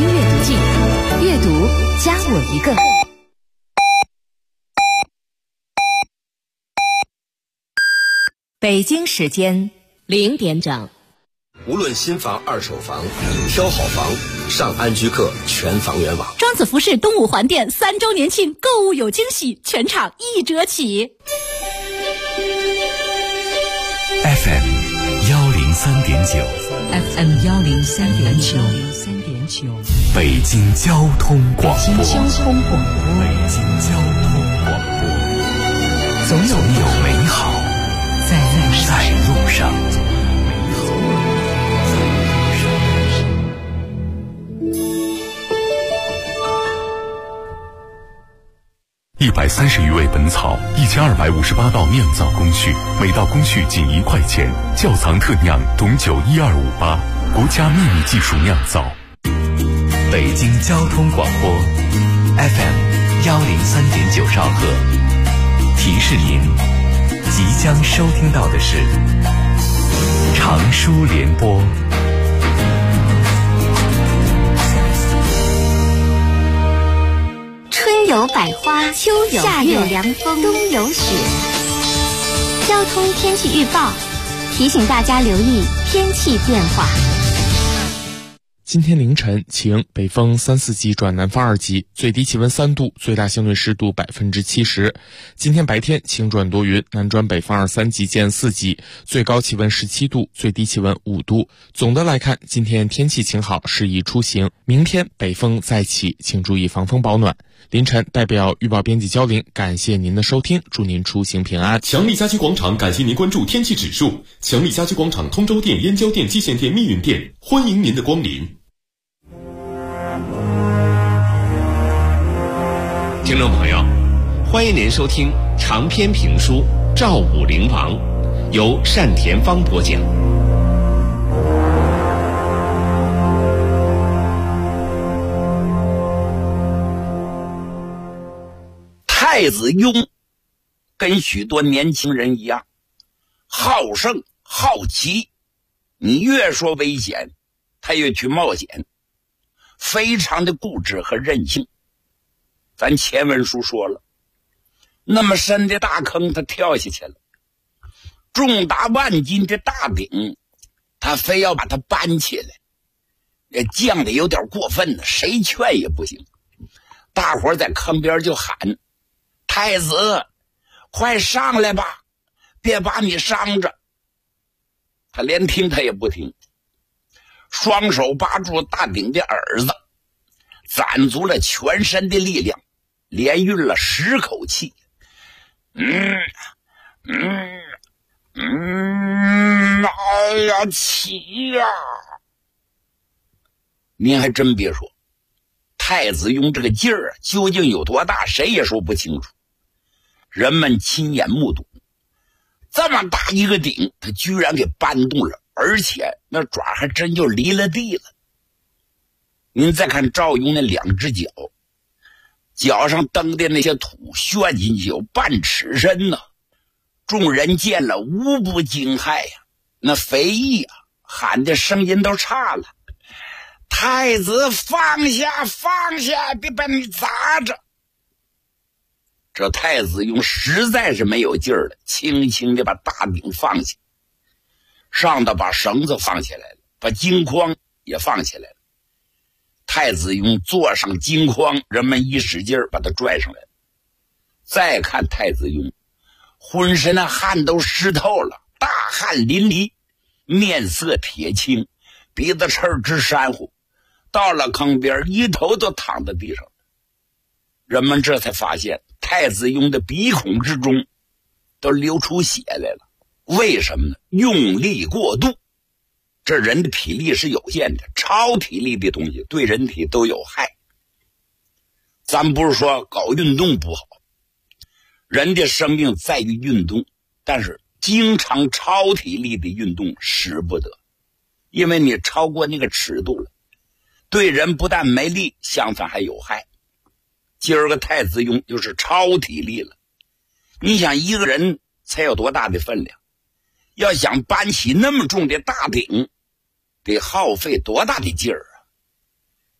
京阅读镜，阅读加我一个。北京时间0点整。 无论新房二手房，挑好房上安居客全房源网。 庄子服饰东五环店3周年庆购物有惊喜，全场1折起。 FM 103.9 FM 103.9 北京交通广播。 北京交通广播，总有美好在路上。130余味本草，1258道酿造工序，每道工序仅1块钱。窖藏特酿董酒12588，国家秘密技术酿造。北京交通广播 FM 103.9兆赫，提示您即将收听到的是长舒联播。 春有百花，秋有夏有凉风，冬有雪。交通天气预报提醒大家留意天气变化。 今天凌晨晴，北风3、4级转南风2级，最低气温3度，最大相对湿度70%。今天白天晴转多云，南转北风2、3级见4级，最高气温17度，最低气温5度。总的来看，今天天气晴好，适宜出行。明天北风再起，请注意防风保暖。凌晨代表预报编辑焦玲，感谢您的收听，祝您出行平安。 强力家居广场感谢您关注天气指数。强力家居广场通州店、燕郊店、蓟县店、密云店，欢迎您的光临。 听众朋友，欢迎您收听长篇评书《赵武灵王》，由单田芳播讲。 太子雍跟许多年轻人一样，好胜好奇，你越说危险，他越去冒险，非常的固执和任性。咱前文书说了，那么深的大坑他跳下去了，重达万斤的大鼎他非要把它搬起来，也犟得有点过分了，谁劝也不行。大伙在坑边就喊，太子快上来吧，别把你伤着。他连听他也不听，双手扒住大鼎的耳子，攒足了全身的力量，连运了10口气。哎呀，起呀！您还真别说，太子雍这个劲儿究竟有多大，谁也说不清楚。人们亲眼目睹，这么大一个鼎，他居然给搬动了，而且那爪还真就离了地了。您再看赵雍那2只脚，脚上蹬的那些土旋进去有半尺深呢，众人见了无不惊骇呀。那肥义啊，喊的声音都差了，太子放下放下，别把你砸着。这太子雍实在是没有劲儿了，轻轻地把大鼎放下，上头把绳子放起来了，把金筐也放起来了。太子雍坐上金筐，人们一使劲儿把他拽上来了。再看太子雍，浑身的汗都湿透了，大汗淋漓，面色铁青，鼻子刺直煽乎，到了坑边一头都躺在地上。人们这才发现太子雍的鼻孔之中都流出血来了。为什么呢？用力过度。这人的体力是有限的，超体力的东西对人体都有害。咱不是说搞运动不好，人的生命在于运动，但是经常超体力的运动使不得，因为你超过那个尺度了，对人不但没利，相反还有害。今儿个太子雍就是超体力了。你想一个人才有多大的分量，要想搬起那么重的大鼎，得耗费多大的劲儿啊！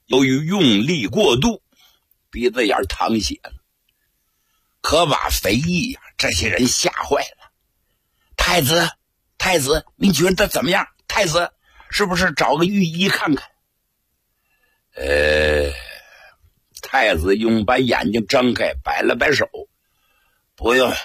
由于用力过度，鼻子眼淌血了，可把肥义呀这些人吓坏了。太子，你觉得怎么样？太子，是不是找个御医看看？太子用把眼睛睁开，摆了摆手，不用，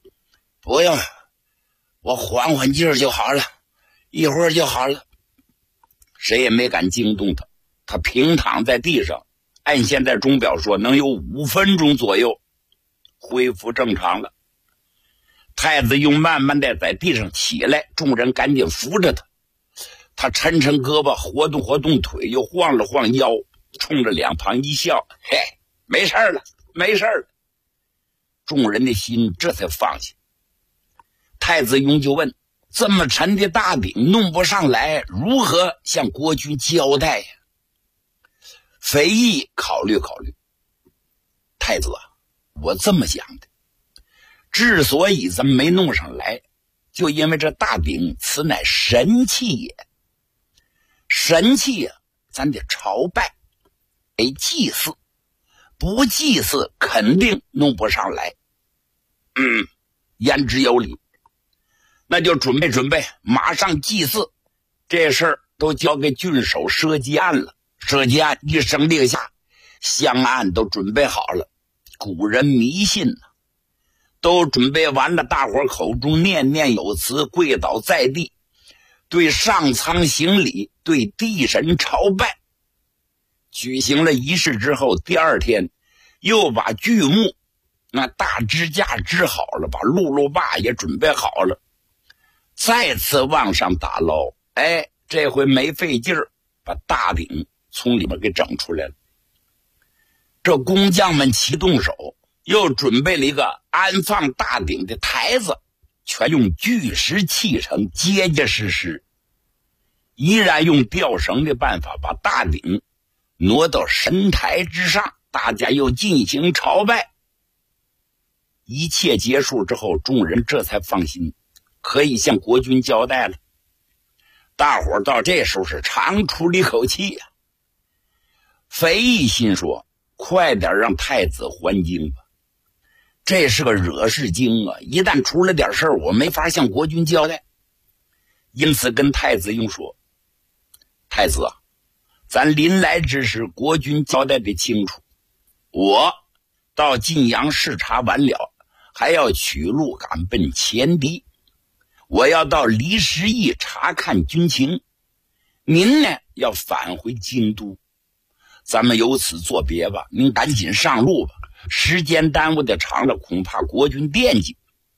我缓缓劲儿就好了，一会儿就好了。谁也没敢惊动他，他平躺在地上，按现在钟表说能有5分钟左右恢复正常了。太子用慢慢的在地上起来，众人赶紧扶着他。他抻抻胳膊，活动活动腿，又晃了晃腰，冲着两旁一笑，嘿，没事了。众人的心这才放下。太子雍就问，这么沉的大鼎弄不上来，如何向国君交代呀？肥义考虑考虑，太子啊，我这么想的，之所以咱没弄上来，就因为这大鼎此乃神器也。神器呀，咱得朝拜，祭祀，不祭祀肯定弄不上来。言之有理，那就准备，马上祭祀。这事儿都交给郡守设计案了。设计案一声令下，香案都准备好了。古人迷信呢，都准备完了，大伙口中念念有词，跪倒在地，对上苍行礼，对地神朝拜。举行了仪式之后，第二天又把巨木那大支架支好了，把辘轳把也准备好了，再次往上打捞。这回没费劲儿，把大鼎从里面给整出来了。这工匠们齐动手，又准备了一个安放大鼎的台子，全用巨石砌成，结结实实。依然用吊绳的办法把大鼎挪到神台之上，大家又进行朝拜。一切结束之后，众人这才放心，可以向国君交代了。大伙儿到这时候是长出了一口气呀。肥义心说，快点让太子还京吧，这是个惹事精啊，一旦出了点事儿，我没法向国君交代。因此跟太子雍说，太子啊，咱临来之时，国君交代的清楚，我到晋阳视察完了，还要取路赶奔前敌，我要到离石驿查看军情，您呢要返回京都，咱们由此作别吧，您赶紧上路吧，时间耽误的长了，恐怕国君惦记。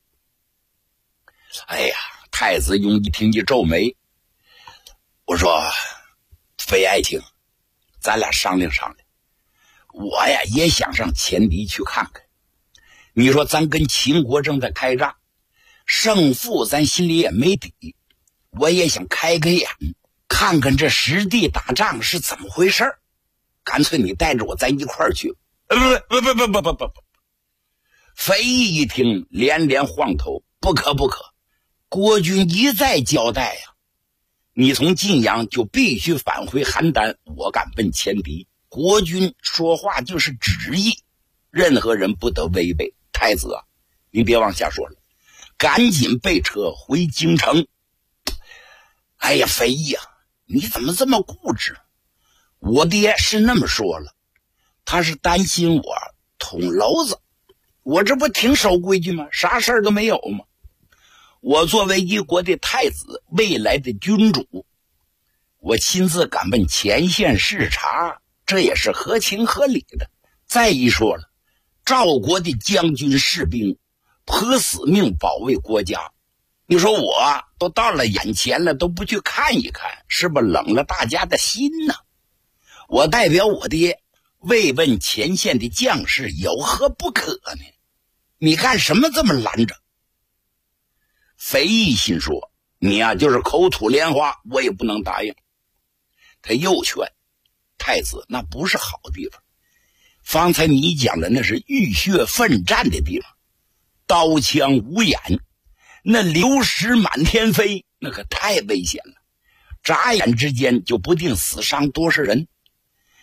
太子雍一听一皱眉，我说非爱卿，咱俩商量商量，我呀也想上前敌去看看。你说咱跟秦国正在开战，胜负咱心里也没底，我也想开个眼，看看这实地打仗是怎么回事。干脆你带着我咱一块儿去。不，肥义一听连连晃头，不可，国君一再交代呀，你从晋阳就必须返回邯郸，我赶奔前敌，国君说话就是旨意，任何人不得违背。太子啊，你别往下说了，赶紧备车回京城。肥义啊，你怎么这么固执？我爹是那么说了，他是担心我捅娄子，我这不挺守规矩吗？啥事儿都没有吗？我作为一国的太子，未来的君主，我亲自赶奔前线视察，这也是合情合理的。再一说了，赵国的将军士兵颇死命保卫国家，你说我都到了眼前了，都不去看一看，是不是冷了大家的心呢？我代表我爹慰问前线的将士，有何不可呢？你干什么这么拦着？肥义心说，你啊就是口吐莲花，我也不能答应。他又劝太子，那不是好地方，方才你讲的那是浴血奋战的地方，刀枪无眼，那流石满天飞，那可太危险了，眨眼之间就不定死伤多少人。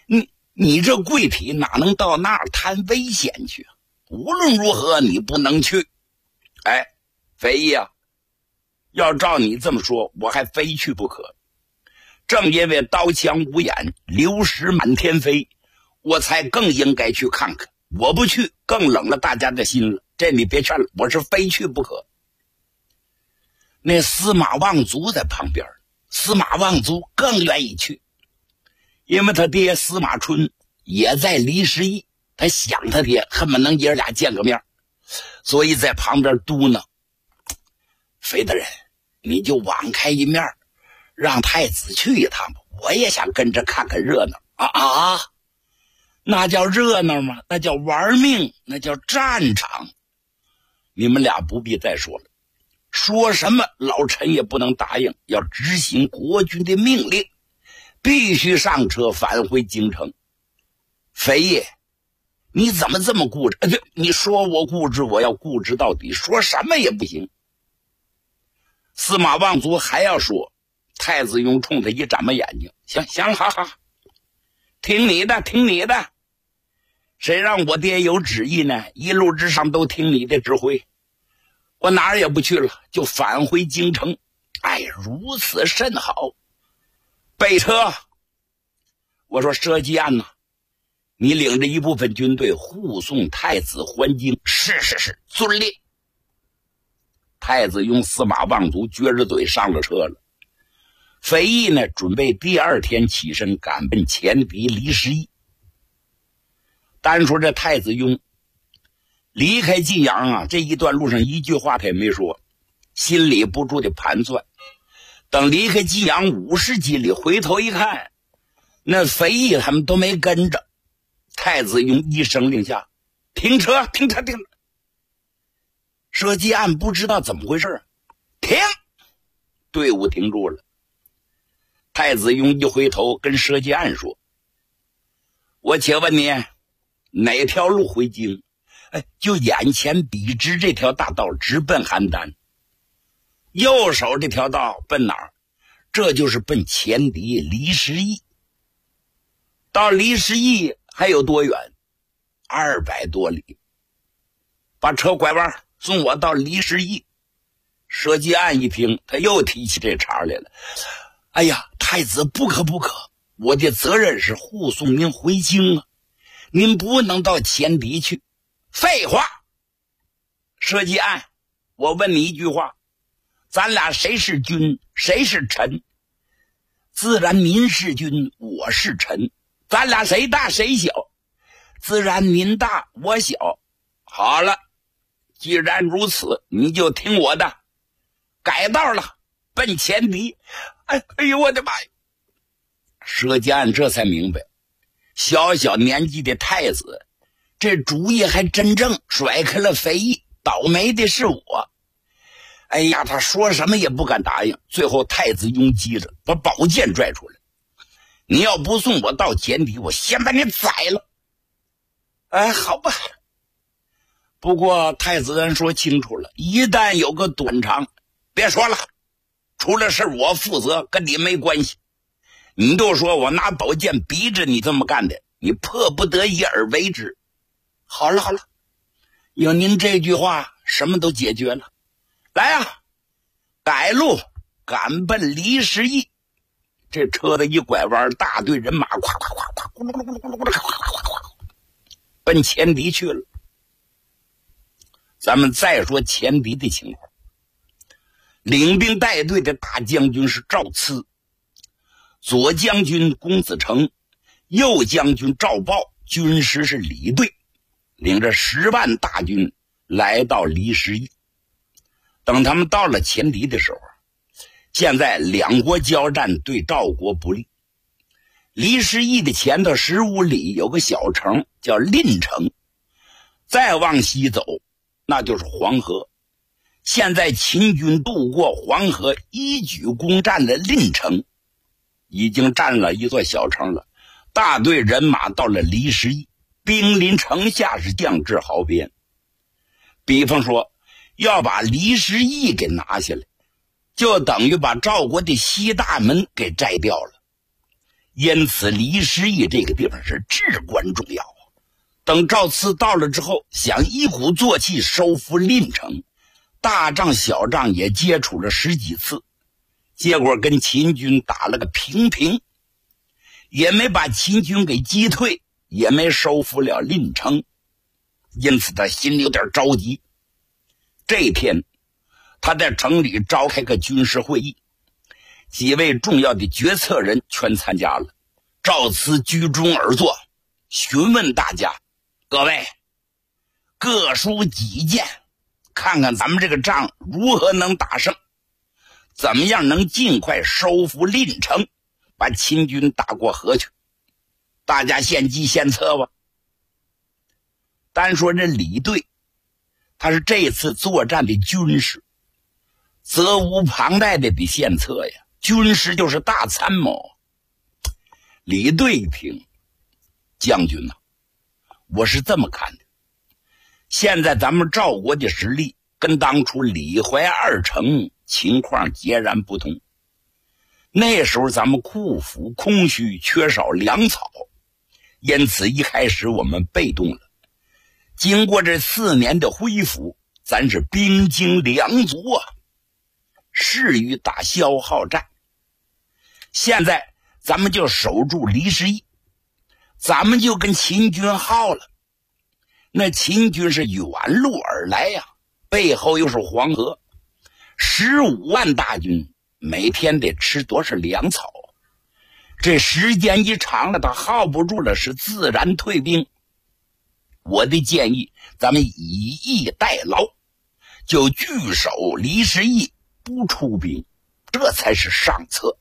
你这贵体哪能到那儿谈危险去？无论如何你不能去。哎，肥义啊，要照你这么说，我还非去不可。正因为刀枪无眼，流石满天飞，我才更应该去看看。我不去，更冷了大家的心了。这你别劝了，我是非去不可。那司马望族在旁边，司马望族更愿意去，因为他爹司马春也在离石驿，他想他爹，恨不能爷俩见个面，所以在旁边嘟囔：肥大人，你就网开一面，让太子去一趟吧，我也想跟着看看热闹啊！那叫热闹吗？那叫玩命，那叫战场。你们俩不必再说了，说什么老臣也不能答应，要执行国君的命令，必须上车返回京城。肥爷，你怎么这么固执？你说我固执，我要固执到底，说什么也不行。司马望族还要说，太子雍冲他一眨巴眼睛，行，好，听你的，听你的。谁让我爹有旨意呢？一路之上都听你的指挥，我哪儿也不去了，就返回京城。哎，如此甚好。备车。我说佘基案呢？你领着一部分军队护送太子还京。是，遵令。太子用司马望族撅着嘴上了车了。肥义呢，准备第二天起身赶奔前敌离石驿。单说这太子雍离开晋阳啊，这一段路上一句话他也没说，心里不住的盘算。等离开晋阳50几里，回头一看，那肥义他们都没跟着。太子雍一声令下，停车！佘基案不知道怎么回事，停！队伍停住了。太子雍一回头跟佘基案说：我且问你，哪条路回京？就眼前笔直这条大道直奔邯郸，右手这条道奔哪儿？这就是奔前敌离石驿。到离石驿还有多远？200多里。把车拐弯，送我到离石驿。佘基案一听，他又提起这茬来了。哎呀，太子不可，我的责任是护送您回京啊，您不能到前敌去。废话！佘基案，我问你一句话，咱俩谁是君，谁是臣？自然您是君，我是臣。咱俩谁大谁小？自然您大我小。好了，既然如此，你就听我的，改道了，奔前敌。哎呦我的妈呀！佘基案这才明白，小小年纪的太子，这主意还真正甩开了肥义，倒霉的是我。哎呀，他说什么也不敢答应。最后太子雍急了，把宝剑拽出来，你要不送我到前敌，我先把你宰了。哎，好吧。不过太子咱说清楚了，一旦有个短长，别说了，出了事我负责，跟你没关系。你就说我拿宝剑逼着你这么干的，你迫不得已而为之。好了，有您这句话，什么都解决了。来啊，改路赶奔离石驿。这车子一拐弯，大队人马咵奔前敌去了。咱们再说前敌的情况。领兵带队的大将军是赵赐，左将军公子成，右将军赵豹，军师是李队，领着10万大军来到离石驿。等他们到了前敌的时候，现在两国交战对赵国不利。离石驿的前头15里有个小城叫蔺城，再往西走那就是黄河。现在秦军渡过黄河，一举攻占了蔺城，已经占了一座小城了。大队人马到了离石驿，兵临城下，是将至壕边。比方说要把离石驿给拿下来，就等于把赵国的西大门给摘掉了。 因此李师义这个地方是至关重要。等赵慈到了之后，想一鼓作气收复临城，大仗小仗也接触了10几次，结果跟秦军打了个平平，也没把秦军给击退，也没收复了临城，因此他心里有点着急。这一天他在城里召开个军事会议，几位重要的决策人全参加了。赵慈居中而坐，询问大家：各位各抒己见，看看咱们这个仗如何能打胜，怎么样能尽快收复临城，把秦军打过河去。大家献计献策吧。单说这李队，他是这次作战的军师，责无旁贷的得献策呀。军师就是大参谋。李队一听，将军呐，我是这么看的，现在咱们赵国的实力跟当初李怀2城情况截然不同。那时候咱们库府空虚，缺少粮草，因此一开始我们被动了。经过这4年的恢复，咱是兵精粮足啊，适于打消耗战。现在咱们就守住离石驿，咱们就跟秦军耗了。那秦军是远路而来呀，背后又是黄河，15万大军每天得吃多少粮草？这时间一长了，他耗不住了，是自然退兵。我的建议，咱们以逸待劳，就据守离石驿，不出兵，这才是上策。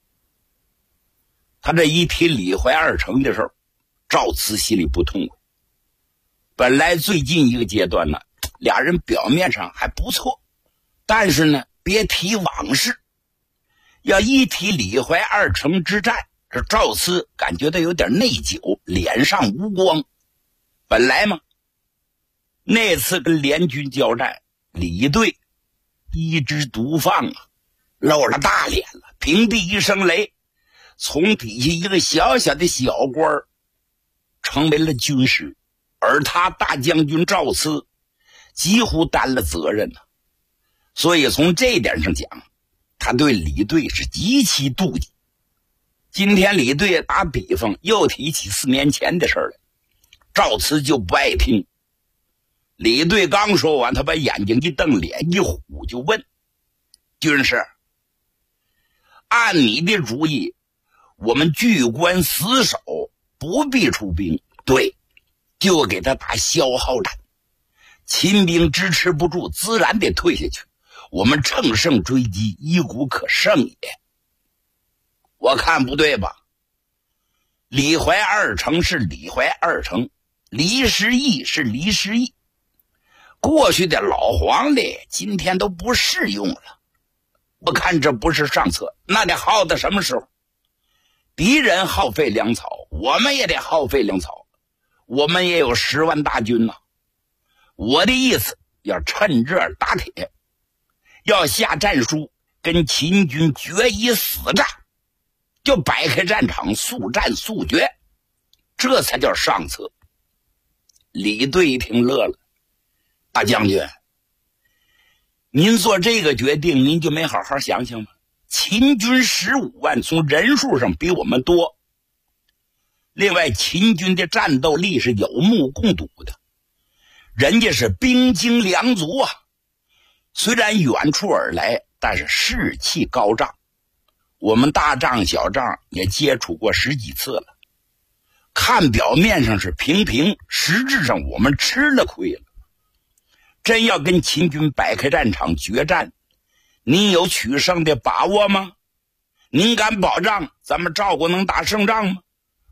他这一提李怀2城的事儿，赵慈心里不痛快。本来最近一个阶段呢，俩人表面上还不错，但是呢，别提往事。要一提李怀2城之战，这赵慈感觉到有点内疚，脸上无光。本来嘛，那次跟联军交战，李队一枝独放啊，露了大脸了，平地一声雷，从底下一个小小的小官成为了军师，而他大将军赵慈几乎担了责任呢。所以从这一点上讲，他对李队是极其妒忌。今天李队打比方又提起4年前的事了，赵慈就不爱听。李队刚说完，他把眼睛一瞪，脸一虎，就问：军师，按你的主意，我们据关死守，不必出兵。对，就给他打消耗战，秦兵支持不住，自然得退下去，我们乘胜追击，一鼓可胜也。我看不对吧？李怀2城是李怀2城，离石驿是离石驿，过去的老黄历今天都不适用了。我看这不是上策，那得耗到什么时候？敌人耗费粮草，我们也得耗费粮草，我们也有10万大军呢。我的意思，要趁热打铁，要下战书跟秦军决一死战，就摆开战场，速战速决，这才叫上策。李队一听乐了：大将军，您做这个决定，您就没好好想想吗？秦军15万，从人数上比我们多，另外秦军的战斗力是有目共睹的，人家是兵精粮足啊，虽然远处而来，但是士气高涨。我们大仗小仗也接触过10几次了，看表面上是平平，实质上我们吃了亏了。真要跟秦军摆开战场决战，您有取胜的把握吗？您敢保障咱们赵国能打胜仗吗？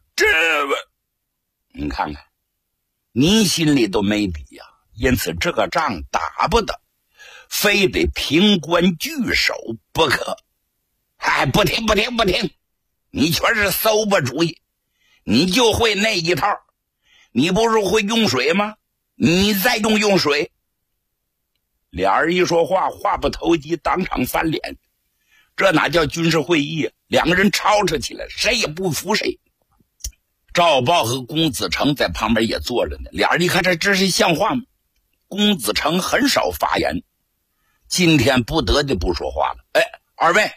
您看看，您心里都没底呀。因此这个仗打不得，非得平关据守不可。不听，你全是馊吧主意，你就会那一套。你不是会用水吗？你再用水。俩人一说话，话不投机，当场翻脸。 这哪叫军事会议啊？两个人吵吵起来，谁也不服谁。赵豹和公子成在旁边也坐着呢，俩人一看这是像话吗？公子成很少发言，今天不得的不说话了。二位，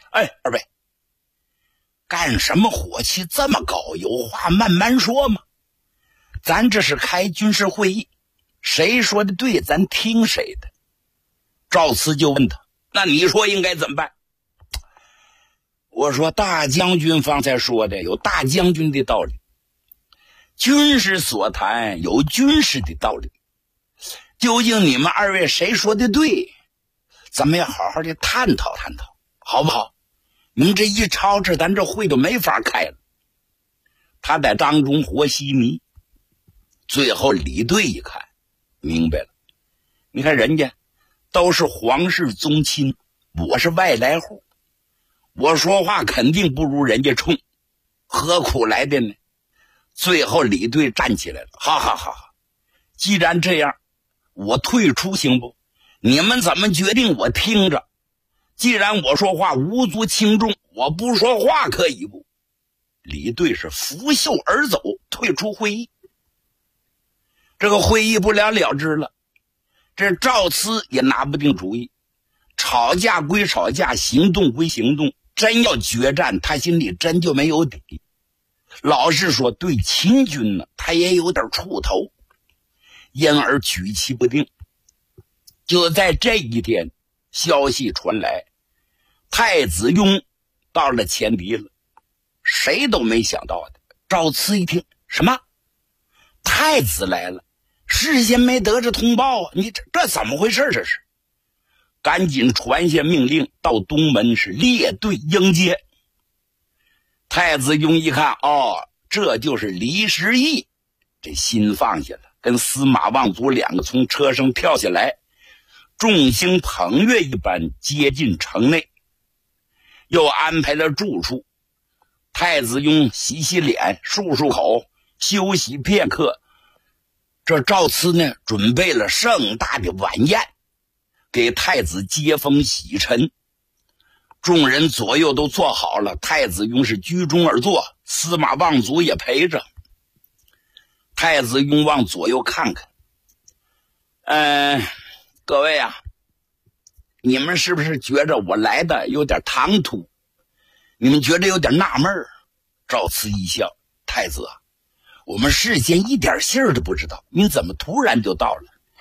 干什么火气这么高？有话慢慢说嘛。咱这是开军事会议，谁说的对咱听谁的。赵慈就问他，那你说应该怎么办？我说大将军方才说的有大将军的道理，军师所谈有军师的道理，究竟你们二位谁说的对？咱们要好好的探讨探讨，好不好？您这一吵吵，咱这会都没法开了。他在当中和稀泥。最后李队一看明白了，你看人家都是皇室宗亲，我是外来户，我说话肯定不如人家冲，何苦来的呢？最后李队站起来了，好，既然这样，我退出行不？你们怎么决定我听着，既然我说话无足轻重，我不说话可以不？李队是拂袖而走，退出会议。这个会议不了了之了，这赵慈也拿不定主意，吵架归吵架，行动归行动，真要决战，他心里真就没有底。老实说，对秦军呢，他也有点怵头，因而举棋不定。就在这一天，消息传来，太子雍到了前敌了，谁都没想到的。赵慈一听，什么？太子来了，事先没得着通报啊！你这怎么回事？这是赶紧传下命令，到东门是列队迎接。太子雍一看，这就是李时义，这心放下了，跟司马望族两个从车上跳下来，众星捧月一般接近城内，又安排了住处。太子雍洗洗脸，漱漱口，休息片刻。这赵慈呢，准备了盛大的晚宴，给太子接风洗尘。众人左右都坐好了，太子雍是居中而坐，司马望族也陪着。太子雍往左右看看，各位啊，你们是不是觉着我来的有点唐突？你们觉得有点纳闷儿？赵慈一笑，太子啊，我们事先一点信儿都不知道，你怎么突然就到了？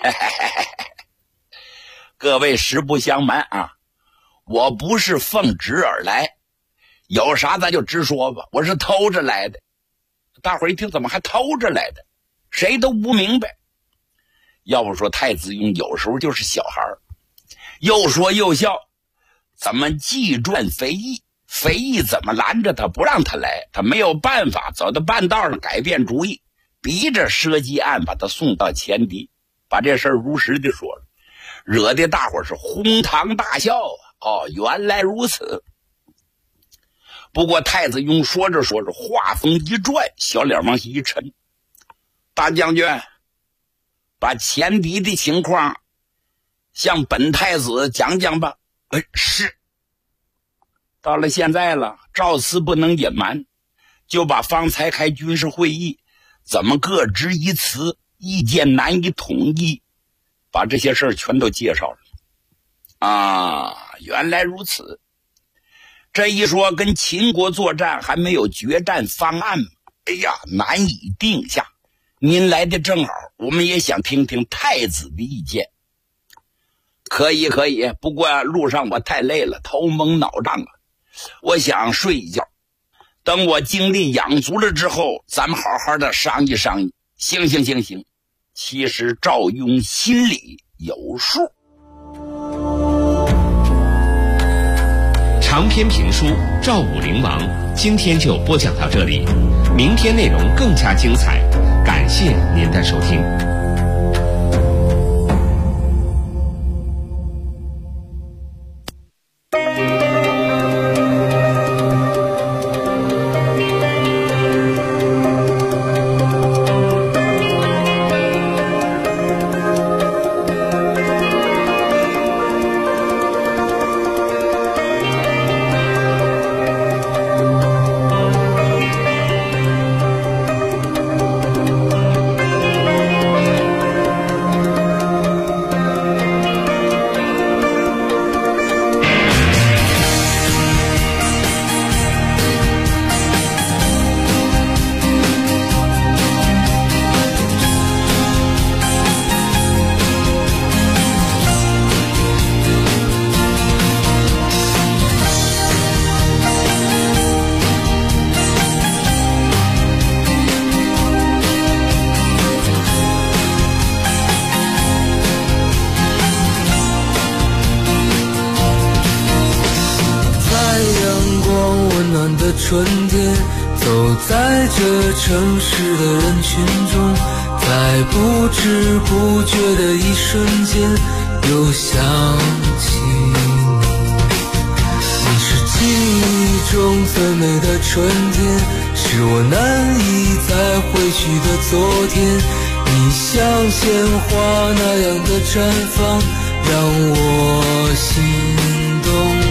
各位实不相瞒啊，我不是奉旨而来，有啥咱就直说吧，我是偷着来的。大伙儿一听，怎么还偷着来的？谁都不明白。要不说太子雍有时候就是小孩儿，又说又笑，怎么计传肥义？肥义怎么拦着他不让他来？他没有办法，走到半道上改变主意，逼着设计案把他送到前敌，把这事儿如实的说了，惹得大伙儿是哄堂大笑啊！原来如此。不过太子雍说着说着，话锋一转，小脸往下一沉，大将军，把前敌的情况向本太子讲讲吧。是。到了现在了，赵慈不能隐瞒，就把方才开军事会议怎么各执一词，意见难以统一，把这些事儿全都介绍了。原来如此。这一说跟秦国作战还没有决战方案，难以定下。您来的正好，我们也想听听太子的意见。可以，不过路上我太累了，头蒙脑胀了，我想睡一觉，等我精力养足了之后，咱们好好的商议商议。行。其实赵雍心里有数。 长篇评书《赵武灵王》今天就播讲到这里，明天内容更加精彩，感谢您的收听。 春天，走在这城市的人群中，在不知不觉的一瞬间又想起你是记忆中最美的春天，是我难以再回去的昨天，你像鲜花那样的绽放让我心动。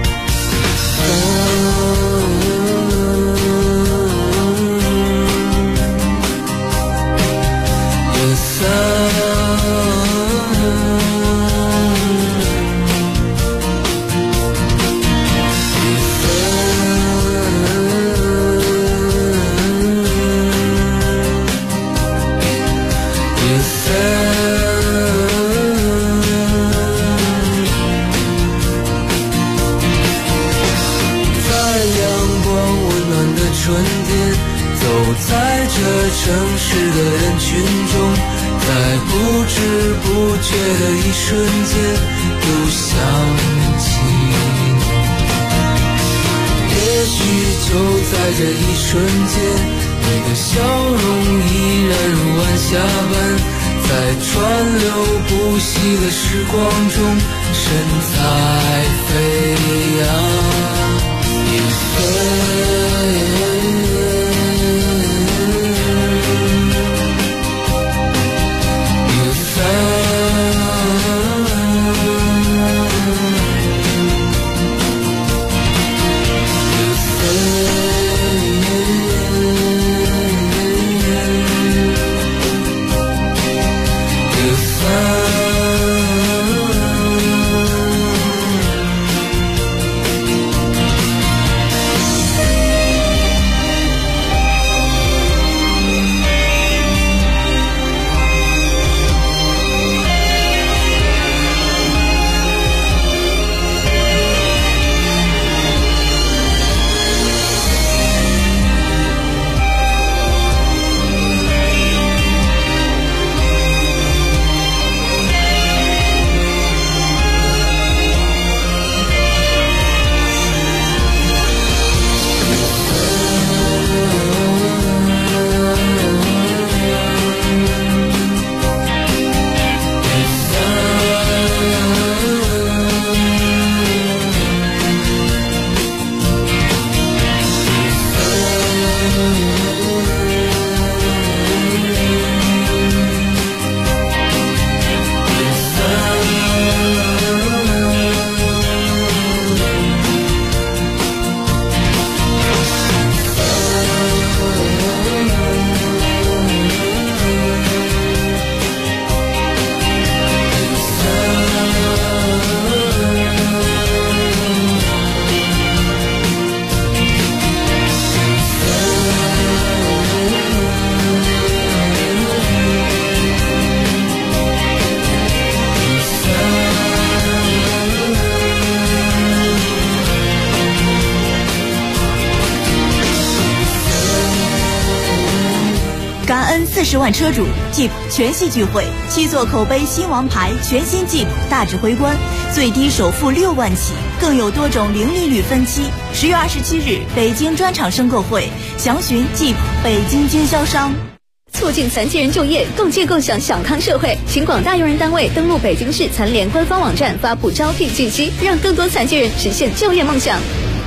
城市的人群中，在不知不觉的一瞬间又想起你，也许就在这一瞬间，你的笑容依然如晚霞般，在川流不息的时光中神采飞扬，也飞 40万车主 Jeep 全系聚会，7座口碑新王牌全新 Jeep 大指挥官，最低首付6万起，更有多种零利率分期。10月27日，北京专场申购会，详询 Jeep 北京经销商。 促进残疾人就业，共建共享小康社会，请广大用人单位登录北京市残联官方网站发布招聘信息，让更多残疾人实现就业梦想。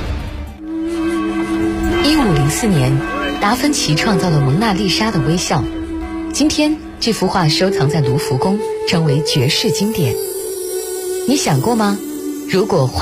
1504年，达芬奇创造了蒙娜丽莎的微笑。今天，这幅画收藏在卢浮宫，成为绝世经典。你想过吗？如果